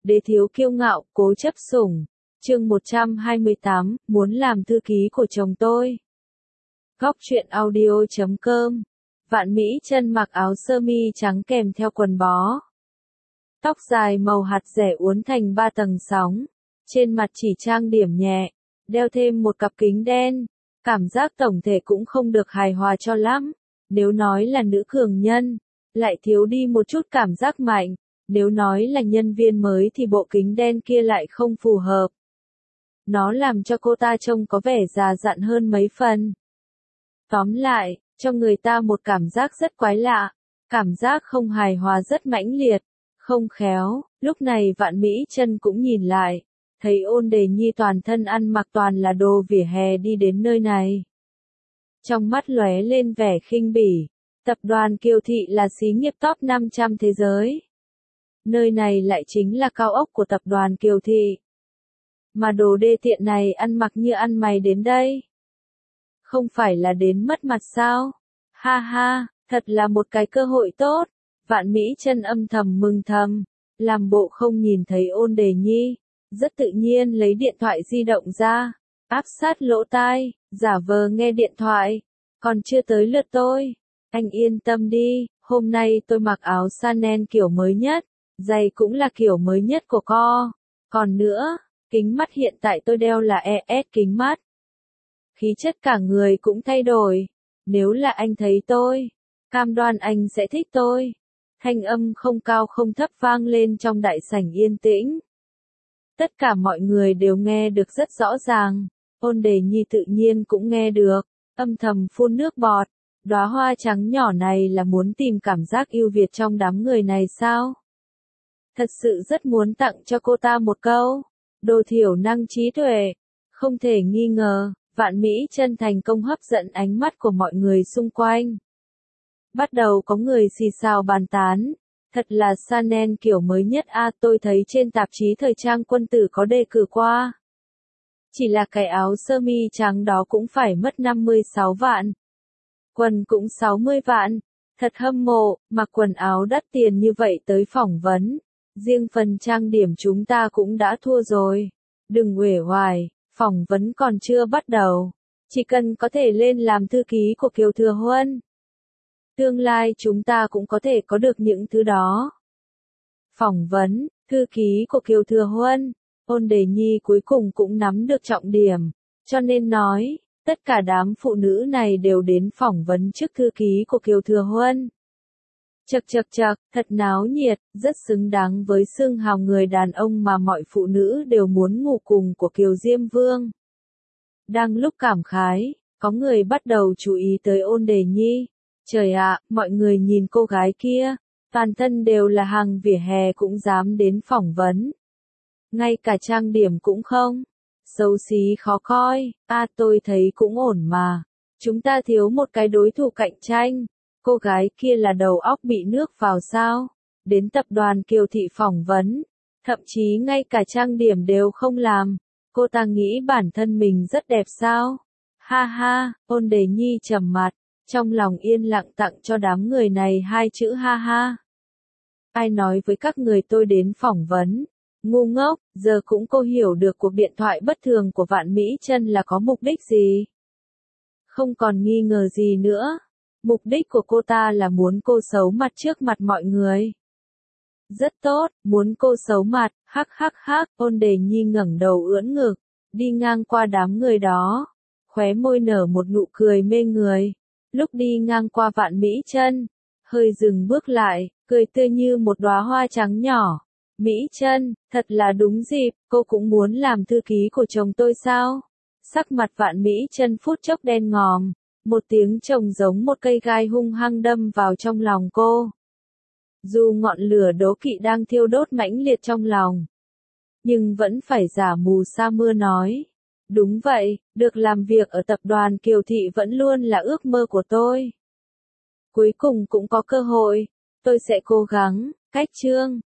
Đế thiếu kiêu ngạo, cố chấp sủng. Chương 128, muốn làm thư ký của chồng tôi. Góc truyện audio.com. Vạn Mỹ Chân mặc áo sơ mi trắng kèm theo quần bó. Tóc dài màu hạt rẻ uốn thành 3 tầng sóng. Trên mặt chỉ trang điểm nhẹ, đeo thêm một cặp kính đen. Cảm giác tổng thể cũng không được hài hòa cho lắm. Nếu nói là nữ cường nhân, lại thiếu đi một chút cảm giác mạnh. Nếu nói là nhân viên mới thì bộ kính đen kia lại không phù hợp. Nó làm cho cô ta trông có vẻ già dặn hơn mấy phần. Tóm lại, cho người ta một cảm giác rất quái lạ. Cảm giác không hài hòa rất mãnh liệt, không khéo. Lúc này Vạn Mỹ Chân cũng nhìn lại, thấy Ôn Đề Nhi toàn thân ăn mặc toàn là đồ vỉa hè đi đến nơi này. Trong mắt lóe lên vẻ khinh bỉ. Tập đoàn Kiều Thị là xí nghiệp top 500 thế giới. Nơi này lại chính là cao ốc của tập đoàn Kiều Thị. Mà đồ đê tiện này ăn mặc như ăn mày đến đây. Không phải là đến mất mặt sao? Ha ha, thật là một cái cơ hội tốt. Vạn Mỹ Chân âm thầm mừng thầm, làm bộ không nhìn thấy Ôn Đề Nhi, rất tự nhiên lấy điện thoại di động ra, áp sát lỗ tai, giả vờ nghe điện thoại. Còn chưa tới lượt tôi. Anh yên tâm đi, hôm nay tôi mặc áo Chanel kiểu mới nhất, giày cũng là kiểu mới nhất của co. Còn nữa, kính mắt hiện tại tôi đeo là ES kính mắt. Khí chất cả người cũng thay đổi. Nếu là anh thấy tôi, cam đoan anh sẽ thích tôi. Thanh âm không cao không thấp vang lên trong đại sảnh yên tĩnh. Tất cả mọi người đều nghe được rất rõ ràng. Ôn Đề Nhi tự nhiên cũng nghe được, âm thầm phun nước bọt. Đóa hoa trắng nhỏ này là muốn tìm cảm giác ưu việt trong đám người này sao? Thật sự rất muốn tặng cho cô ta một câu. Đồ thiểu năng trí tuệ. Không thể nghi ngờ, Vạn Mỹ Chân thành công hấp dẫn ánh mắt của mọi người xung quanh. Bắt đầu có người xì xào bàn tán. Thật là Chanel kiểu mới nhất tôi thấy trên tạp chí thời trang Quân Tử có đề cử qua. Chỉ là cái áo sơ mi trắng đó cũng phải mất 56 vạn. Quần cũng 60 vạn. Thật hâm mộ, mặc quần áo đắt tiền như vậy tới phỏng vấn. Riêng phần trang điểm chúng ta cũng đã thua rồi. Đừng uể oải, phỏng vấn còn chưa bắt đầu. Chỉ cần có thể lên làm thư ký của Kiều Thừa Huân. Tương lai chúng ta cũng có thể có được những thứ đó. Phỏng vấn, thư ký của Kiều Thừa Huân. Ôn Đề Nhi cuối cùng cũng nắm được trọng điểm. Cho nên nói, tất cả đám phụ nữ này đều đến phỏng vấn chức thư ký của Kiều Thừa Huân. Chậc chậc chậc, thật náo nhiệt, rất xứng đáng với xưng hào người đàn ông mà mọi phụ nữ đều muốn ngủ cùng của Kiều Diêm Vương. Đang lúc cảm khái, có người bắt đầu chú ý tới Ôn Đề Nhi. Trời ạ, mọi người nhìn cô gái kia, toàn thân đều là hàng vỉa hè cũng dám đến phỏng vấn. Ngay cả trang điểm cũng không. Xấu xí khó coi, tôi thấy cũng ổn mà. Chúng ta thiếu một cái đối thủ cạnh tranh. Cô gái kia là đầu óc bị nước vào sao? Đến tập đoàn Kiều Thị phỏng vấn. Thậm chí ngay cả trang điểm đều không làm. Cô ta nghĩ bản thân mình rất đẹp sao? Ha ha, Ôn Đề Nhi trầm mặt. Trong lòng yên lặng tặng cho đám người này 2 chữ ha ha. Ai nói với các người tôi đến phỏng vấn? Ngu ngốc, giờ cũng cô hiểu được cuộc điện thoại bất thường của Vạn Mỹ Chân là có mục đích gì. Không còn nghi ngờ gì nữa. Mục đích của cô ta là muốn cô xấu mặt trước mặt mọi người. Rất tốt, muốn cô xấu mặt, hắc hắc hắc. Ôn Đề Nhi ngẩng đầu ưỡn ngực, đi ngang qua đám người đó. Khóe môi nở một nụ cười mê người. Lúc đi ngang qua Vạn Mỹ Chân, hơi dừng bước lại, cười tươi như một đóa hoa trắng nhỏ. Mỹ Chân, thật là đúng dịp, cô cũng muốn làm thư ký của chồng tôi sao? Sắc mặt Vạn Mỹ Chân phút chốc đen ngòm, một tiếng chồng giống một cây gai hung hăng đâm vào trong lòng cô. Dù ngọn lửa đố kỵ đang thiêu đốt mãnh liệt trong lòng, nhưng vẫn phải giả mù sa mưa nói. Đúng vậy, được làm việc ở tập đoàn Kiều Thị vẫn luôn là ước mơ của tôi. Cuối cùng cũng có cơ hội, tôi sẽ cố gắng. Cách chương